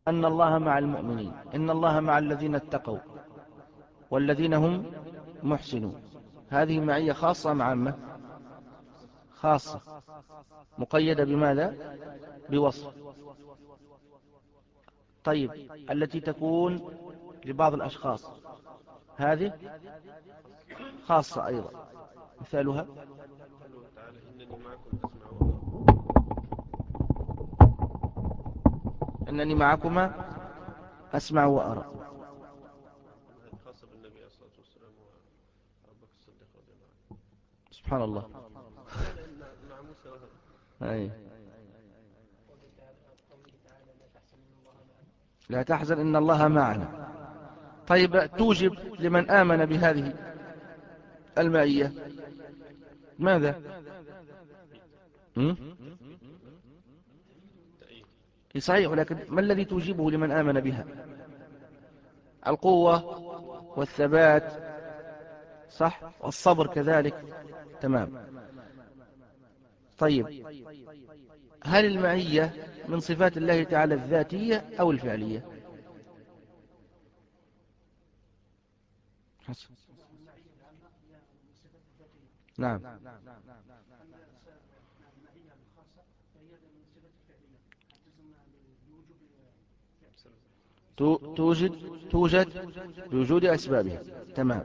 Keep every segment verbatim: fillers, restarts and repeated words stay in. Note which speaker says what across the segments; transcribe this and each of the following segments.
Speaker 1: أن الله مع المؤمنين، إن الله مع الذين اتقوا والذين هم محسنون. هذه معية خاصة أم عامة؟ خاصة، مقيدة بماذا؟ بوصف. طيب التي تكون لبعض الأشخاص هذه خاصة أيضا، مثالها
Speaker 2: قوله تعالى إنني معكم أسمع وأرى.
Speaker 1: إنني معكما أسمع وأرى،
Speaker 2: هذه خاصة بالنبي عليه الصلاة والسلام وأبو بكر الصديق رضي الله عنه.
Speaker 1: سبحان الله.
Speaker 2: لا مع موسى وهارون.
Speaker 1: أي. لا تحزن إن الله معنا. طيب توجب لمن آمن بهذه المعية ماذا؟ صحيح، لكن ما الذي توجبه لمن آمن بها؟ القوة والثبات، صح، والصبر كذلك. تمام. طيب هل المعية من صفات الله تعالى الذاتية أو الفعلية؟ حسن. نعم. توجد توجد بوجود أسبابها. تمام.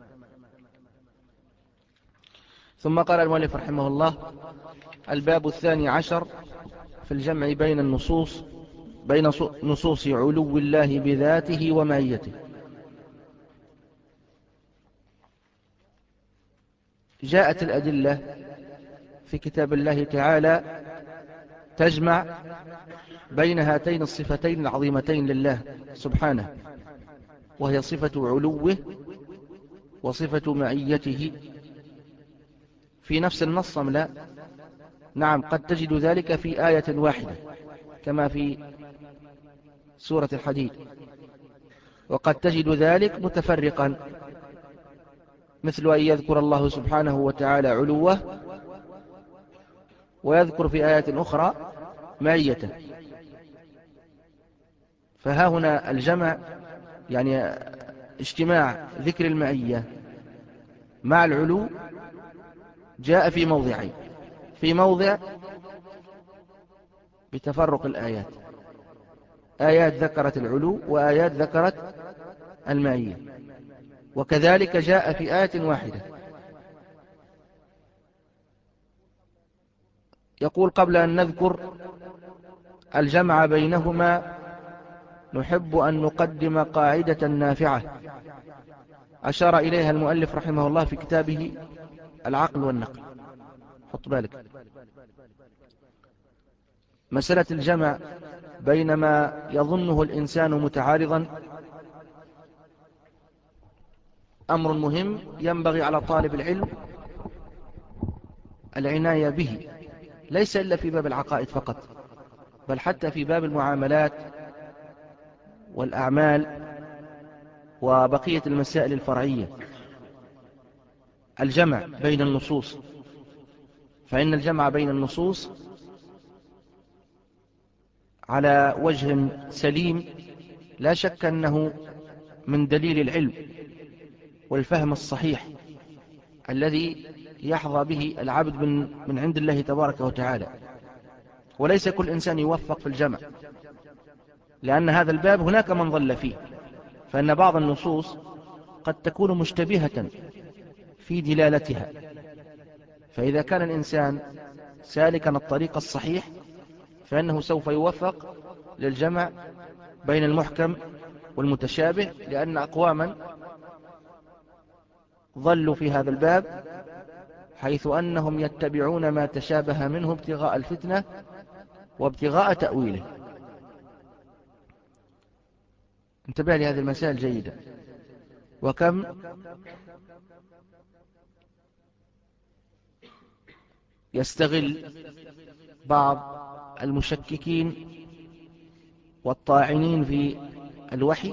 Speaker 1: ثم قال المؤلف رحمه الله: الباب الثاني عشر في الجمع بين النصوص بين نصوص علو الله بذاته ومعيته. جاءت الأدلة في كتاب الله تعالى تجمع بين هاتين الصفتين العظيمتين لله سبحانه، وهي صفة علوه وصفة معيته في نفس النص أم لا؟ نعم، قد تجد ذلك في آية واحدة كما في سورة الحديد، وقد تجد ذلك متفرقا، مثل أن يذكر الله سبحانه وتعالى علوه ويذكر في آيات أخرى معيته. فها هنا الجمع، يعني اجتماع ذكر المعية مع العلو، جاء في موضعين: في موضع بتفرق الآيات، آيات ذكرت العلو وآيات ذكرت المعية، وكذلك جاء في آية واحدة. يقول: قبل أن نذكر الجمع بينهما نحب أن نقدم قاعدة نافعة أشار إليها المؤلف رحمه الله في كتابه العقل والنقل. حط بالك، مسألة الجمع بين ما يظنه الإنسان متعارضا أمر مهم ينبغي على طالب العلم العناية به، ليس إلا في باب العقائد فقط، بل حتى في باب المعاملات والأعمال وبقية المسائل الفرعية. الجمع بين النصوص، فإن الجمع بين النصوص على وجه سليم لا شك أنه من دليل العلم والفهم الصحيح الذي يحظى به العبد من من عند الله تبارك وتعالى. وليس كل إنسان يوفق في الجمع، لأن هذا الباب هناك من ضل فيه، فإن بعض النصوص قد تكون مشتبهة في دلالتها، فإذا كان الإنسان سالكا الطريق الصحيح فإنه سوف يوفق للجمع بين المحكم والمتشابه، لأن أقواما ضلوا في هذا الباب حيث أنهم يتبعون ما تشابه منه ابتغاء الفتنة وابتغاء تأويله. انتبه لهذه المسائل جيدا. وكم يستغل بعض المشككين والطاعنين في الوحي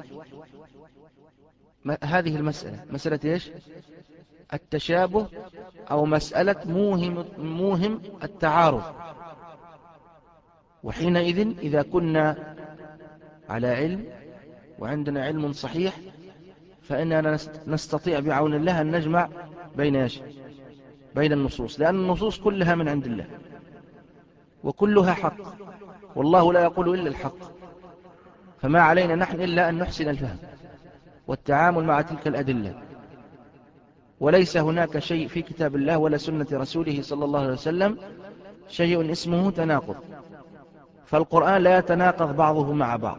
Speaker 1: هذه المسألة، مسألة إيش؟ التشابه، أو مسألة موهم, موهم التعارض. وحينئذ إذا كنا على علم وعندنا علم صحيح، فإننا نستطيع بعون الله أن نجمع بين إيش؟ بين النصوص، لأن النصوص كلها من عند الله وكلها حق، والله لا يقول إلا الحق، فما علينا نحن إلا أن نحسن الفهم والتعامل مع تلك الأدلة. وليس هناك شيء في كتاب الله ولا سنة رسوله صلى الله عليه وسلم شيء اسمه تناقض، فالقرآن لا يتناقض بعضه مع بعض،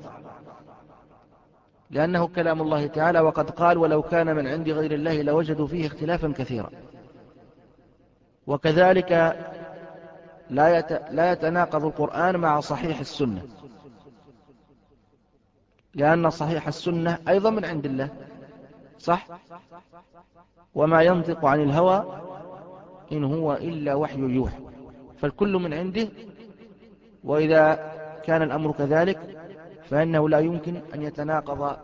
Speaker 1: لأنه كلام الله تعالى، وقد قال ولو كان من عند غير الله لوجدوا فيه اختلافا كثيرا. وكذلك لا لا يتناقض القرآن مع صحيح السنة، لأن صحيح السنة أيضا من عند الله، صح؟ وما ينطق عن الهوى إن هو إلا وحي يوحى، فالكل من عنده. وإذا كان الأمر كذلك فإنه لا يمكن أن يتناقض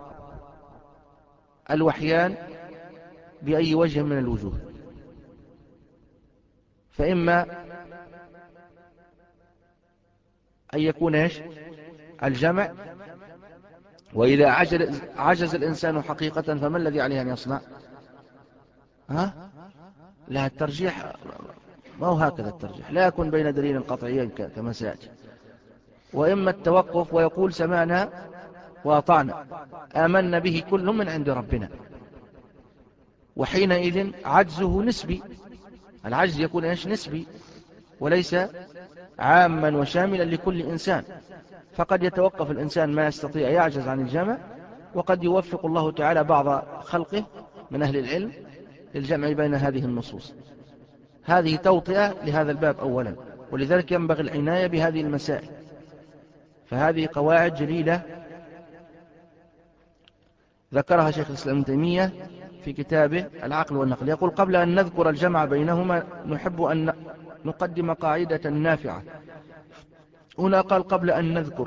Speaker 1: الوحيان بأي وجه من الوجوه، فإما أن يكون إيش؟ الجمع، وإذا عجز, عجز الإنسان حقيقة فما الذي عليه أن يصنع؟ ها؟ لا، الترجيح ما هو هكذا، الترجيح لا يكون بين دليل قطعيين كما سيأتي، وإما التوقف ويقول سمعنا وأطعنا آمنا به كل من عند ربنا، وحينئذ عجزه نسبي، العجز يكون إيش؟ نسبي، وليس عاما وشاملا لكل إنسان، فقد يتوقف الإنسان ما يستطيع يعجز عن الجمع، وقد يوفق الله تعالى بعض خلقه من أهل العلم للجمع بين هذه النصوص. هذه توطئة لهذا الباب أولا، ولذلك ينبغي العناية بهذه المسائل، فهذه قواعد جليلة ذكرها شيخ الإسلام ابن تيمية في كتابه العقل والنقل. يقول قبل أن نذكر الجمع بينهما نحب أن نقدم قاعدة نافعة. هنا قال قبل أن نذكر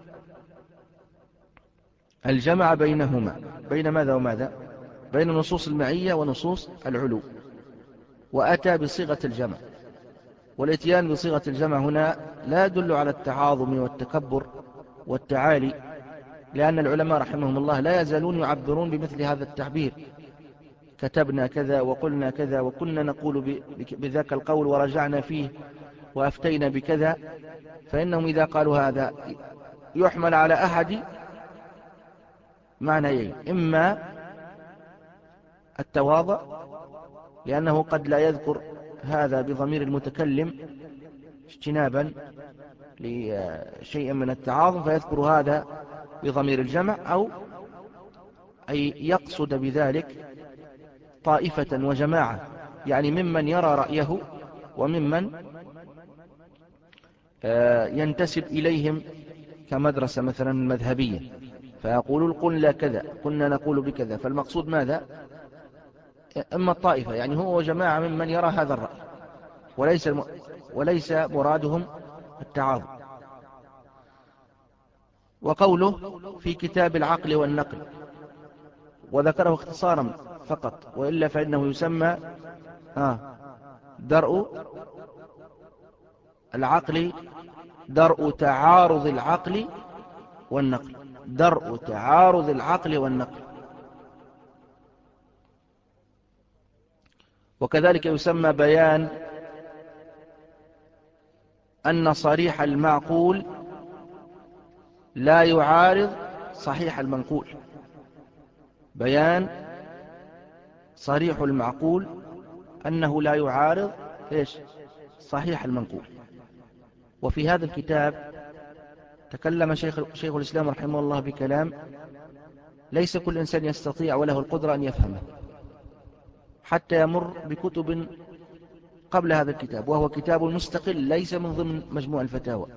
Speaker 1: الجمع بينهما، بين ماذا وماذا؟ بين نصوص المعية ونصوص العلو، وأتى بصيغة الجمع، والاتيان بصيغة الجمع هنا لا يدل على التعاظم والتكبر والتعالي، لأن العلماء رحمهم الله لا يزالون يعبرون بمثل هذا التعبير: كتبنا كذا وقلنا كذا وكنا نقول بذاك القول ورجعنا فيه وأفتينا بكذا. فإنهم إذا قالوا هذا يحمل على أحد معنيين: إما التواضع، لأنه قد لا يذكر هذا بضمير المتكلم اجتنابا لشيء من التعاظم فيذكر هذا بضمير الجمع، أو أي يقصد بذلك طائفة وجماعة، يعني ممن يرى رأيه وممن ينتسب إليهم كمدرسة مثلا مذهبية، فيقولون قلنا كذا كنا نقول بكذا، فالمقصود ماذا؟ إما الطائفة، يعني هو وجماعة ممن يرى هذا الرأي، وليس الم... وليس مرادهم التعاظم. وقوله في كتاب العقل والنقل، وذكره اختصارا فقط، وإلا فإنه يسمى آه درء العقل، درء تعارض العقل والنقل، درء تعارض العقل والنقل. وكذلك يسمى بيان أن صريح المعقول لا يعارض صحيح المنقول، بيان صريح المعقول أنه لا يعارض إيش؟ صحيح المنقول. وفي هذا الكتاب تكلم شيخ, شيخ الإسلام رحمه الله بكلام ليس كل إنسان يستطيع وله القدرة أن يفهمه، حتى يمر بكتب قبل هذا الكتاب، وهو كتاب مستقل ليس من ضمن مجموع الفتاوى،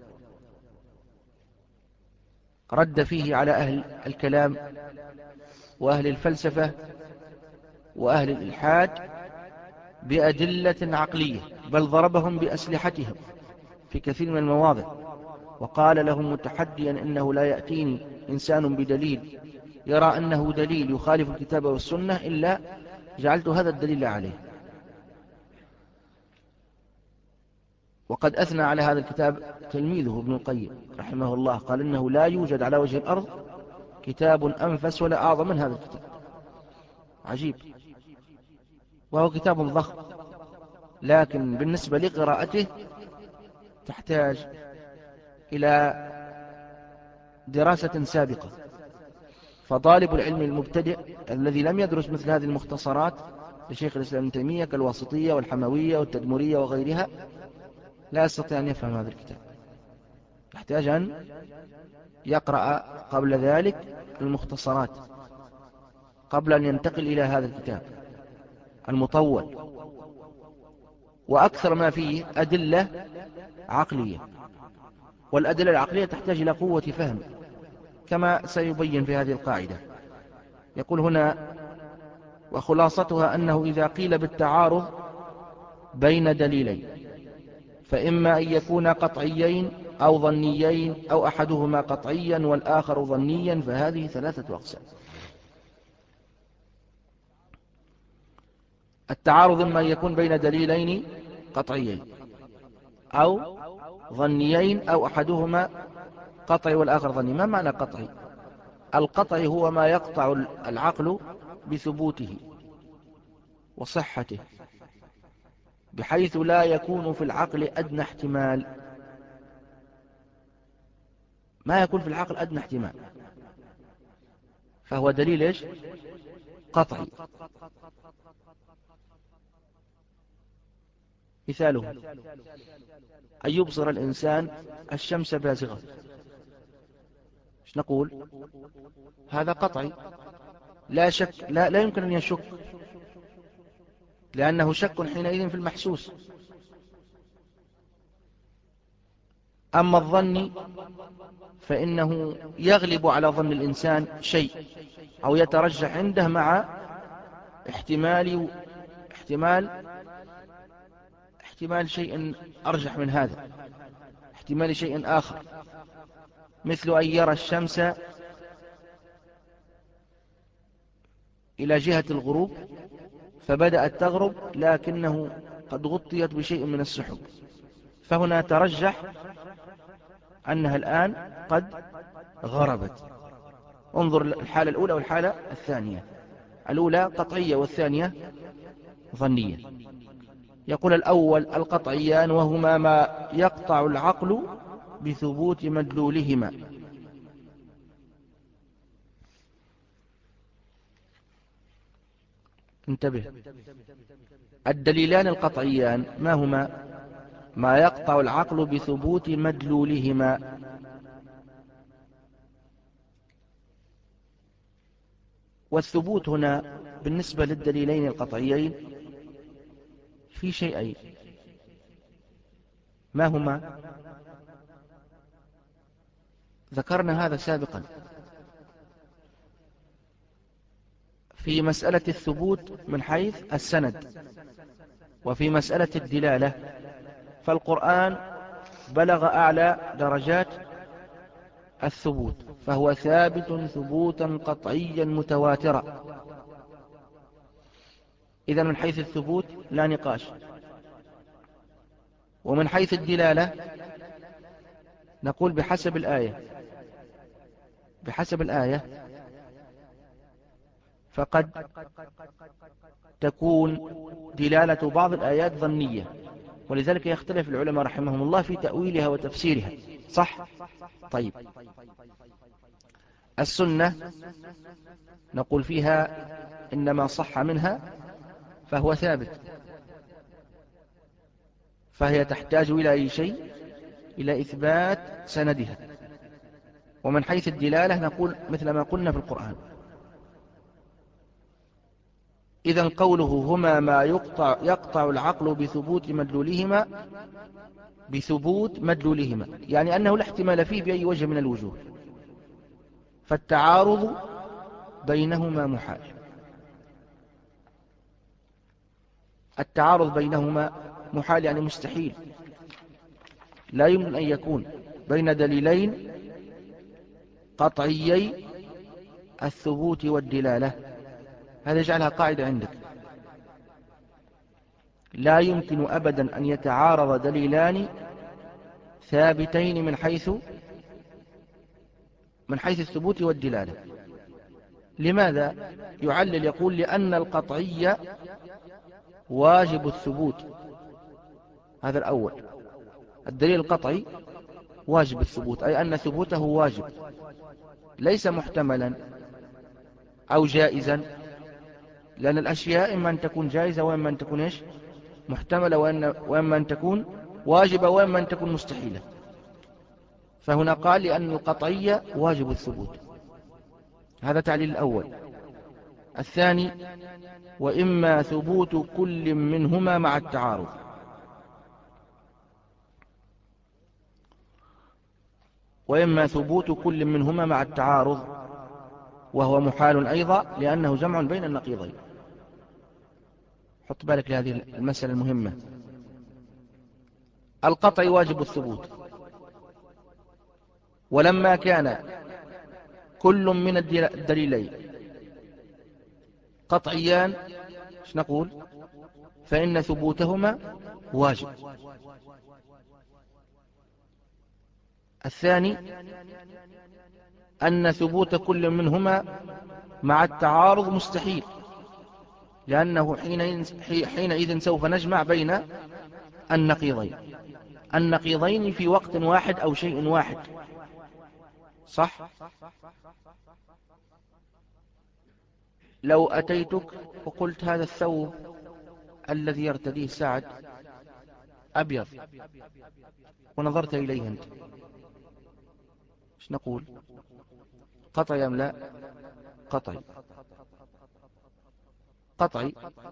Speaker 1: رد فيه على أهل الكلام وأهل الفلسفة وأهل الإلحاد بأدلة عقلية، بل ضربهم بأسلحتهم في كثير من المواضع، وقال لهم متحديا إنه لا يأتيني إنسان بدليل يرى أنه دليل يخالف الكتاب والسنة إلا جعلت هذا الدليل عليه. وقد أثنى على هذا الكتاب تلميذه ابن القيم رحمه الله، قال إنه لا يوجد على وجه الأرض كتاب أنفس ولا أعظم من هذا الكتاب. عجيب، وهو كتاب ضخم، لكن بالنسبة لقراءته تحتاج إلى دراسة سابقة. فطالب العلم المبتدئ الذي لم يدرس مثل هذه المختصرات لشيخ الإسلام ابن تيمية كالواسطية والحموية والتدمرية وغيرها لا يستطيع أن يفهم هذا الكتاب، يحتاج أن يقرأ قبل ذلك المختصرات قبل أن ينتقل إلى هذا الكتاب المطول، وأكثر ما فيه أدلة عقلية، والأدلة العقلية تحتاج إلى قوة فهم كما سيبين في هذه القاعدة. يقول هنا: وخلاصتها أنه إذا قيل بالتعارض بين دليلين فإما أن يكون قطعيين أو ظنيين أو أحدهما قطعيا والآخر ظنيا، فهذه ثلاثة أقسام. التعارض إما أن يكون بين دليلين قطعيين أو ظنيين أو أحدهما قطعي والآخر ظني. ما معنى قطعي؟ القطعي هو ما يقطع العقل بثبوته وصحته بحيث لا يكون في العقل أدنى احتمال، ما يكون في العقل أدنى احتمال، فهو دليل إيش؟ قطعي. مثاله أن يبصر الإنسان الشمس بازغة، ايش نقول؟ هذا قطعي، لا شك، لا, لا يمكن أن يشك، لأنه شك حينئذ في المحسوس. أما الظن فإنه يغلب على ظن الإنسان شيء أو يترجح عنده مع احتمال احتمال احتمال شيء أرجح من هذا، احتمال شيء آخر، مثل أن يرى الشمس إلى جهة الغروب فبدأت تغرب لكنه قد غطيت بشيء من السحب، فهنا ترجح أنها الآن قد غربت. انظر الحالة الأولى والحالة الثانية، الأولى قطعية والثانية ظنية. يقول الأول القطعيان وهما ما يقطع العقل بثبوت مدلولهما. انتبه، الدليلان القطعيان ما هما؟ ما يقطع العقل بثبوت مدلولهما. والثبوت هنا بالنسبة للدليلين القطعيين في شيئين، ما هما؟ ذكرنا هذا سابقا في مسألة الثبوت من حيث السند، وفي مسألة الدلالة فالقرآن بلغ أعلى درجات الثبوت، فهو ثابت ثبوتا قطعيا متواترا. إذا من حيث الثبوت لا نقاش. ومن حيث الدلالة نقول بحسب الآية بحسب الآية فقد تكون دلالة بعض الآيات ظنية، ولذلك يختلف العلماء رحمهم الله في تأويلها وتفسيرها. صح؟ طيب، السنة نقول فيها إنما صح منها فهو ثابت، فهي تحتاج إلى أي شيء؟ إلى إثبات سندها. ومن حيث الدلالة نقول مثل ما قلنا في القرآن. إذن قوله هما ما يقطع, يقطع العقل بثبوت مدلولهما، بثبوت مدلولهما يعني أنه لا احتمال فيه بأي وجه من الوجوه، فالتعارض بينهما محال. التعارض بينهما محال يعني مستحيل، لا يمكن أن يكون بين دليلين قطعيي الثبوت والدلالة. هذا يجعلها قاعدة عندك، لا يمكن أبدا أن يتعارض دليلان ثابتين من حيث من حيث الثبوت والدلالة. لماذا؟ يعلل يقول لأن القطعية واجب الثبوت. هذا الأول، الدليل القطعي واجب الثبوت، أي أن ثبوته واجب، ليس محتملا أو جائزا، لأن الأشياء إما أن تكون جائزة وإما أن تكون إيش؟ محتملة، وإما أن تكون واجبة وإما أن تكون مستحيلة. فهنا قال لأن القطعية واجب الثبوت. هذا تعليل الأول. الثاني: وإما ثبوت كل منهما مع التعارض. وإما ثبوت كل منهما مع التعارض، وهو محال أيضا لأنه جمع بين النقيضين. حط بالك لهذه المسألة المهمة. القطع واجب الثبوت، ولما كان كل من الدليلين قطعيان ايش نقول؟ فإن ثبوتهما واجب. الثاني: أن ثبوت كل منهما مع التعارض مستحيل، لأنه حينئذ سوف نجمع بين النقيضين النقيضين في وقت واحد أو شيء واحد. صح؟ لو أتيتك وقلت هذا الثوب الذي يرتديه سعد أبيض، ونظرت إليه أنت، ايش نقول؟ قطعي أم لا؟ قطعي. قطعي.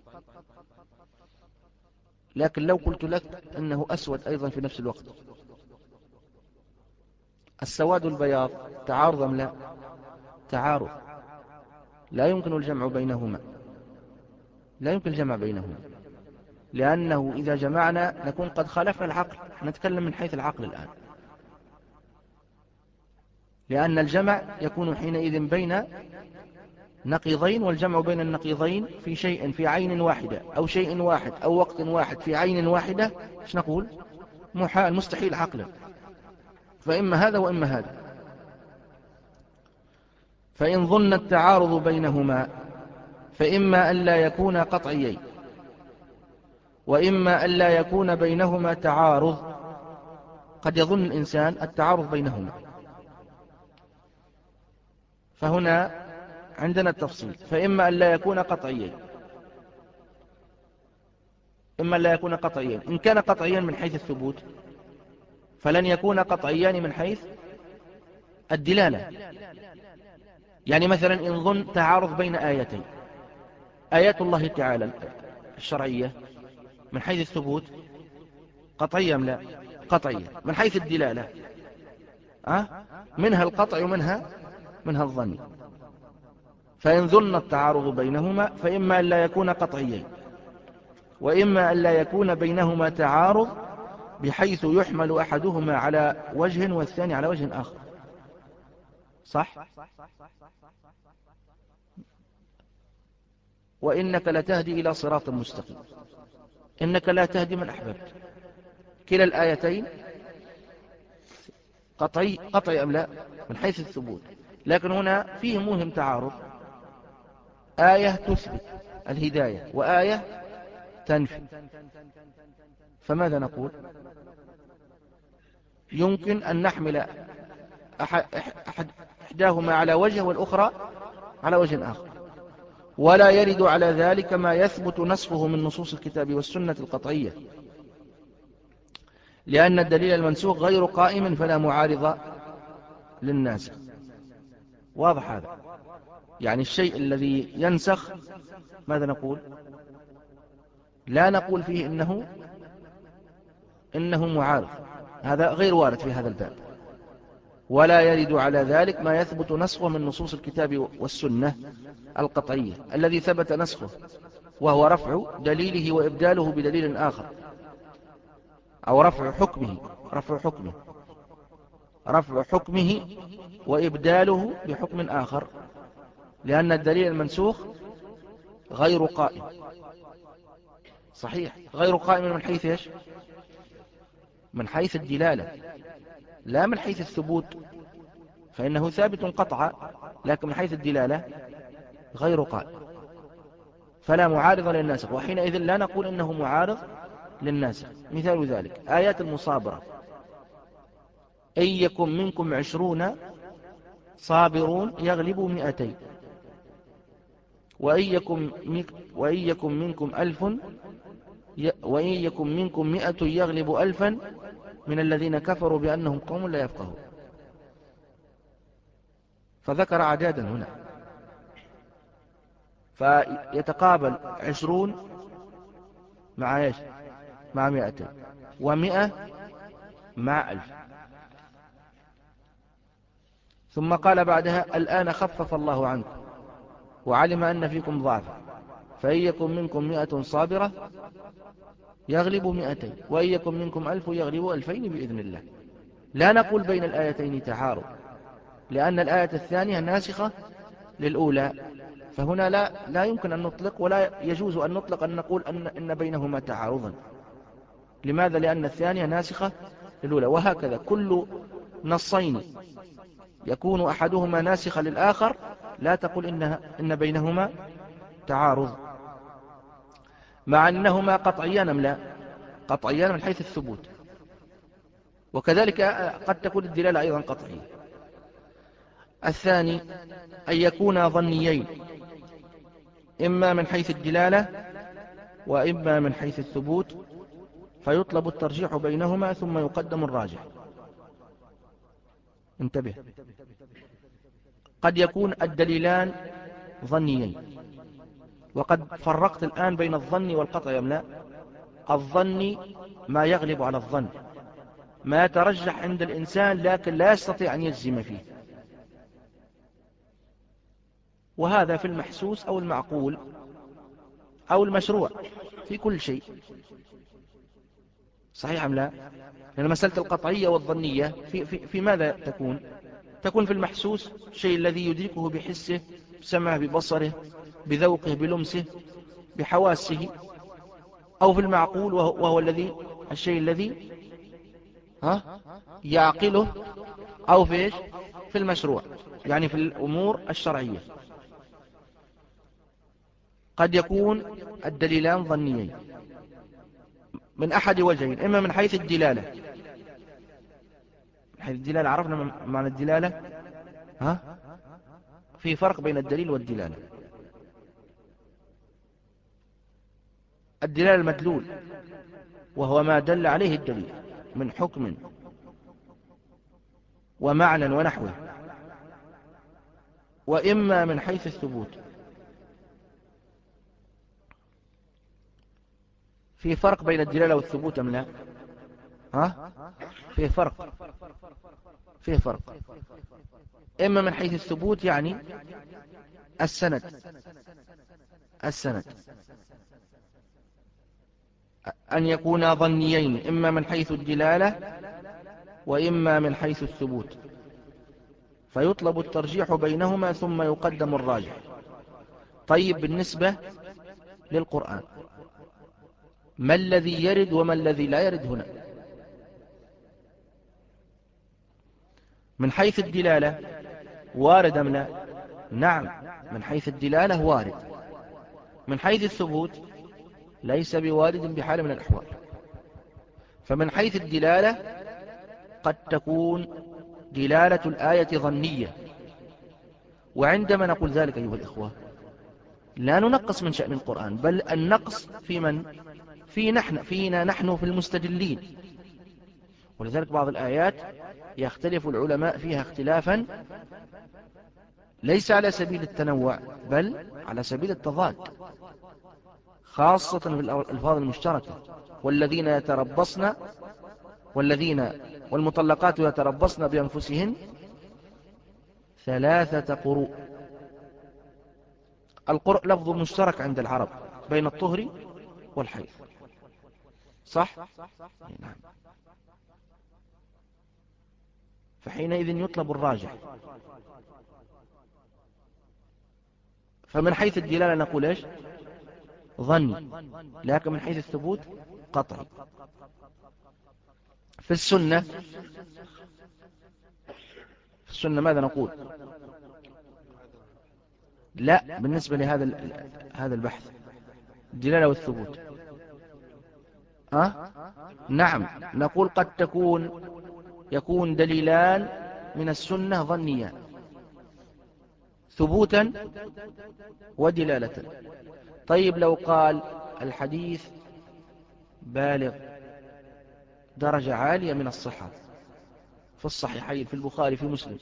Speaker 1: لكن لو قلت لك أنه أسود أيضا في نفس الوقت، السواد والبياض تعارض أم لا؟ تعارض، لا يمكن الجمع بينهما، لا يمكن الجمع بينهما، لأنه إذا جمعنا نكون قد خالفنا العقل. نتكلم من حيث العقل الآن، لأن الجمع يكون حينئذ بين نقيضين، والجمع بين النقيضين في شيء في عين واحدة أو شيء واحد أو وقت واحد في عين واحدة، ايش نقول؟ محال، مستحيل عقلا. فإما هذا وإما هذا. فإن ظن التعارض بينهما فإما أن لا يكون قطعيين، وإما أن لا يكون بينهما تعارض. قد يظن الإنسان التعارض بينهما، فهنا عندنا التفصيل. فإما أن لا يكون قطعيين، إما أن لا يكون قطعيين. إن كان قطعيا من حيث الثبوت فلن يكون قطعيان من حيث الدلالة. يعني مثلا إن ظن تعارض بين آيتين، آيات الله تعالى الشرعية من حيث الثبوت قطعية أم لا؟ قطعية. من حيث الدلالة أه؟ منها القطع ومنها منها الظن. فإن ظن التعارض بينهما فإما أن لا يكون قطعيين، وإما أن لا يكون بينهما تعارض بحيث يحمل أحدهما على وجه والثاني على وجه آخر. صح؟ وإنك لتهدي إلى صراط مستقيم، إنك لا تهدي من أحببت. كلا الآيتين قطعي قطعي أم لا؟ من حيث الثبوت. لكن هنا فيه موهم تعارض، آية تثبت الهداية وآية تنفي، فماذا نقول؟ يمكن أن نحمل أحد أحد إحداهما على وجه والأخرى على وجه آخر، ولا يرد على ذلك ما يثبت نسخه من نصوص الكتاب والسنة القطعية، لأن الدليل المنسوخ غير قائم فلا معارض للناسخ. واضح هذا؟ يعني الشيء الذي ينسخ ماذا نقول؟ لا نقول فيه إنه إنه معارض، هذا غير وارد في هذا الباب. ولا يرد على ذلك ما يثبت نسخه من نصوص الكتاب والسنة القطعية الذي ثبت نسخه، وهو رفع دليله وإبداله بدليل آخر، أو رفع حكمه رفع حكمه رفع حكمه وإبداله بحكم آخر، لأن الدليل المنسوخ غير قائم. صحيح، غير قائم من حيث إيش؟ من حيث الدلالة، لا من حيث الثبوت، فإنه ثابت قطعا، لكن من حيث الدلالة غير قائم، فلا معارض للناسخ، وحينئذ لا نقول إنه معارض للناسخ. مثال ذلك آيات المصابرة: إن يكن منكم عشرون صابرون يغلبوا مئتين، وإن يكن, وإن يكن منكم ألف وإن يكن منكم مئة يغلب ألفا من الذين كفروا بأنهم قوم لا يفقهون. فذكر أعدادا هنا، فيتقابل عشرون مع ايش؟ مع مئتين، ومئة مع ألف. ثم قال بعدها: الآن خفف الله عنكم وعلم أن فيكم ضعفا، فإن يكن منكم مئة صابرة يغلبوا مئتين، وإن يكن منكم ألف يغلبوا ألفين بإذن الله. لا نقول بين الآيتين تعارض، لأن الآية الثانية ناسخة للأولى، فهنا لا لا يمكن أن نطلق ولا يجوز أن نطلق أن نقول أن, إن بينهما تعارضا. لماذا؟ لأن الثانية ناسخة للأولى. وهكذا كل نصين يكون أحدهما ناسخا للآخر لا تقول إنها إن بينهما تعارض، مع أنهما قطعيان أم لا؟ قطعيان من حيث الثبوت، وكذلك قد تكون الدلالة أيضا قطعية. الثاني أن يكون ظنيين، إما من حيث الدلالة وإما من حيث الثبوت، فيطلب الترجيح بينهما ثم يقدم الراجح. انتبه، قد يكون الدليلان ظنيين، وقد فرقت الآن بين الظن والقطع أم لا؟ الظن ما يغلب على الظن، ما يترجح عند الإنسان لكن لا يستطيع أن يجزم فيه، وهذا في المحسوس أو المعقول أو المشروع، في كل شيء. صحيح أم لا؟ لأن مسألة القطعية والظنية في, في, في ماذا تكون؟ تكون في المحسوس، الشيء الذي يدركه بحسه، بسمعه، ببصره، بذوقه، بلمسه، بحواسه. أو في المعقول وهو, وهو الذي الشيء الذي ها يعقله. أو في إيش؟ في المشروع، يعني في الأمور الشرعية. قد يكون الدليلان ظنيين من أحد وجهين: إما من حيث الدلالة، من حيث الدلالة عرفنا معنى الدلالة، ها في فرق بين الدليل والدلالة. الدلالة المدلول وهو ما دل عليه الدليل من حكم ومعنى ونحوه، وإما من حيث الثبوت. في فرق بين الدلالة والثبوت أم لا؟ ها في فرق، في فرق. إما من حيث الثبوت يعني السند، السند أن يكون ظنيين، إما من حيث الدلالة وإما من حيث الثبوت، فيطلب الترجيح بينهما ثم يقدم الراجح. طيب، بالنسبة للقرآن ما الذي يرد وما الذي لا يرد هنا؟ من حيث الدلالة وارد أم لا؟ نعم، من حيث الدلالة وارد. من حيث الثبوت ليس بوارد بحال من الأحوال. فمن حيث الدلالة قد تكون دلالة الآية ظنية، وعندما نقول ذلك أيها الإخوة لا ننقص من شأن القرآن، بل النقص في من؟ في نحن فينا نحن في المستدلين. ولذلك بعض الآيات يختلف العلماء فيها اختلافا ليس على سبيل التنوع بل على سبيل التضاد، خاصة في الألفاظ المشتركة: والذين يتربصن والذين والمطلقات يتربصن بأنفسهن ثلاثة قروء. القرء لفظ مشترك عند العرب بين الطهر والحيض، صح؟ نعم. فحينئذ يطلب الراجح. فمن حيث الدلالة نقول إيش؟ ظني، لكن من حيث الثبوت قطعي. في السنة في السنة ماذا نقول؟ لا، بالنسبة لهذا هذا البحث الدلالة والثبوت. أه؟ نعم، نقول قد تكون يكون دليلان من السنة ظنيان، ثبوتا ودلالة. طيب لو قال الحديث بالغ درجة عالية من الصحة في الصحيحين في البخاري في مسلم،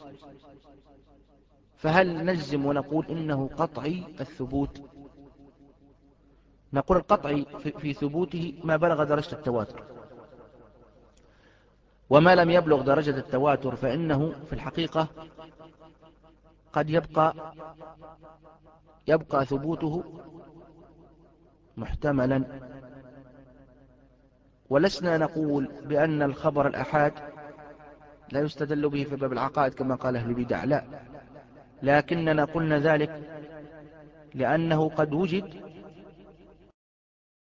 Speaker 1: فهل نجزم ونقول إنه قطعي الثبوت؟ نقول القطعي في ثبوته ما بلغ درجة التواتر، وما لم يبلغ درجة التواتر فإنه في الحقيقة قد يبقى يبقى ثبوته محتملا. ولسنا نقول بأن الخبر الأحاد لا يستدل به في باب العقائد كما قال أهل البدع، لا، لكننا قلنا ذلك لأنه قد وجد